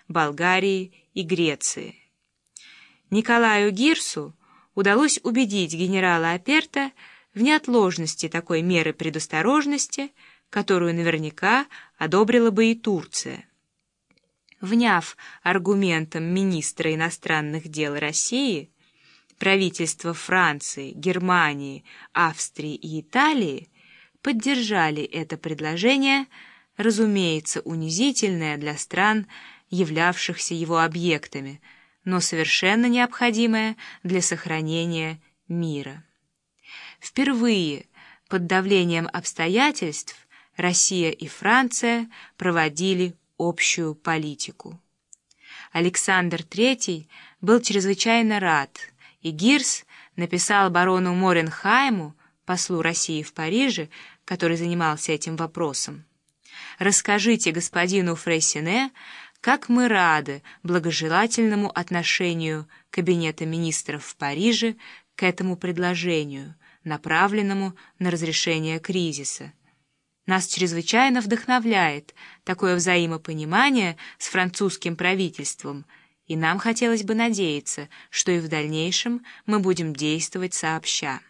Болгарии и Греции. Николаю Гирсу удалось убедить генерала Аперта в неотложности такой меры предосторожности, которую наверняка одобрила бы и Турция. Вняв аргументам министра иностранных дел России, правительства Франции, Германии, Австрии и Италии поддержали это предложение, разумеется, унизительное для стран, являвшихся его объектами, но совершенно необходимое для сохранения мира. Впервые под давлением обстоятельств Россия и Франция проводили общую политику. Александр III был чрезвычайно рад, и Гирс написал барону Моренхайму, послу России в Париже, который занимался этим вопросом: «Расскажите господину Фрейсине, как мы рады благожелательному отношению Кабинета министров в Париже к этому предложению, направленному на разрешение кризиса. Нас чрезвычайно вдохновляет такое взаимопонимание с французским правительством, и нам хотелось бы надеяться, что и в дальнейшем мы будем действовать сообща».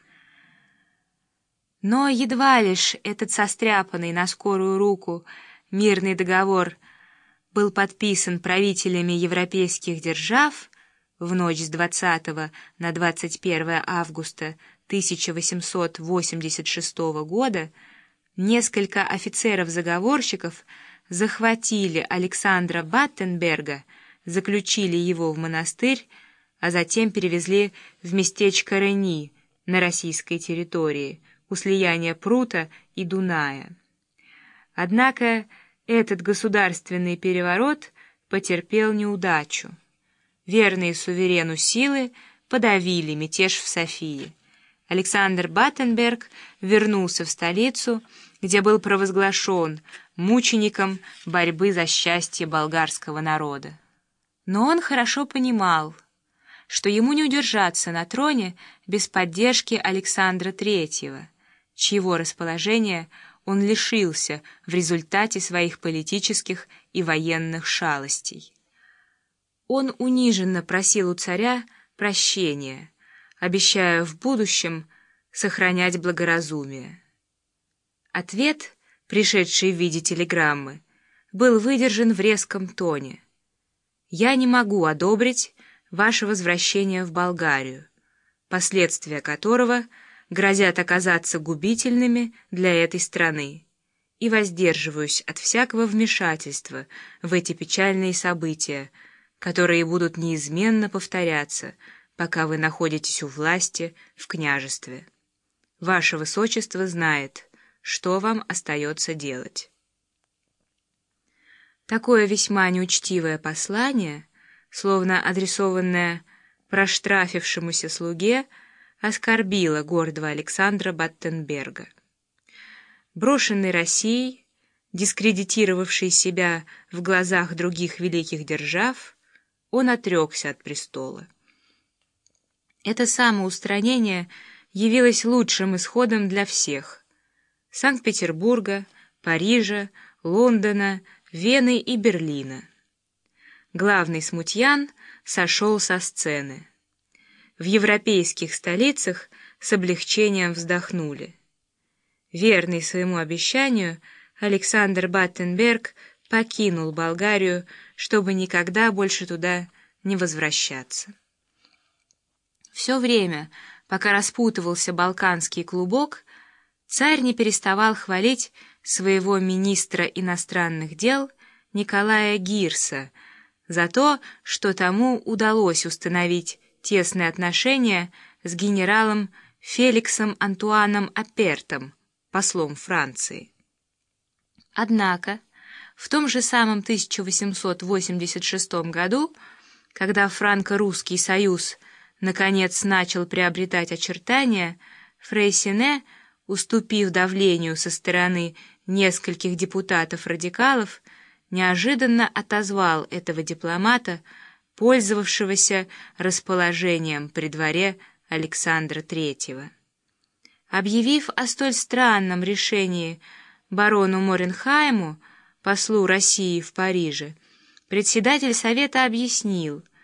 Но едва лишь этот состряпанный на скорую руку мирный договор был подписан правителями европейских держав в ночь с 20 на 21 августа 1886 года, несколько офицеров-заговорщиков захватили Александра Баттенберга, заключили его в монастырь, а затем перевезли в местечко Рени на российской территории, у слияния Прута и Дуная. Однако этот государственный переворот потерпел неудачу. Верные суверену силы подавили мятеж в Софии. Александр Баттенберг вернулся в столицу, где был провозглашен мучеником борьбы за счастье болгарского народа. Но он хорошо понимал, что ему не удержаться на троне без поддержки Александра III, чьего расположения он лишился в результате своих политических и военных шалостей. Он униженно просил у царя прощения, обещая в будущем сохранять благоразумие. Ответ, пришедший в виде телеграммы, был выдержан в резком тоне: «Я не могу одобрить ваше возвращение в Болгарию, последствия которого грозят оказаться губительными для этой страны, и воздерживаюсь от всякого вмешательства в эти печальные события, которые будут неизменно повторяться, пока вы находитесь у власти в княжестве. Ваше Высочество знает, что вам остается делать». Такое весьма неучтивое послание, словно адресованное проштрафившемуся слуге, оскорбило гордого Александра Баттенберга. Брошенный Россией, дискредитировавший себя в глазах других великих держав, он отрекся от престола. Это самоустранение явилось лучшим исходом для всех — Санкт-Петербурга, Парижа, Лондона, Вены и Берлина. Главный смутьян сошел со сцены. В европейских столицах с облегчением вздохнули. Верный своему обещанию, Александр Баттенберг покинул Болгарию, чтобы никогда больше туда не возвращаться. Все время, пока распутывался балканский клубок, царь не переставал хвалить своего министра иностранных дел Николая Гирса за то, что тому удалось установить тесные отношения с генералом Феликсом Антуаном Апертом, послом Франции. Однако в том же самом 1886 году, когда франко-русский союз наконец начал приобретать очертания, Фрейсине, уступив давлению со стороны нескольких депутатов-радикалов, неожиданно отозвал этого дипломата, пользовавшегося расположением при дворе Александра III. Объявив о столь странном решении барону Моренхайму, послу России в Париже, Председатель совета объяснил,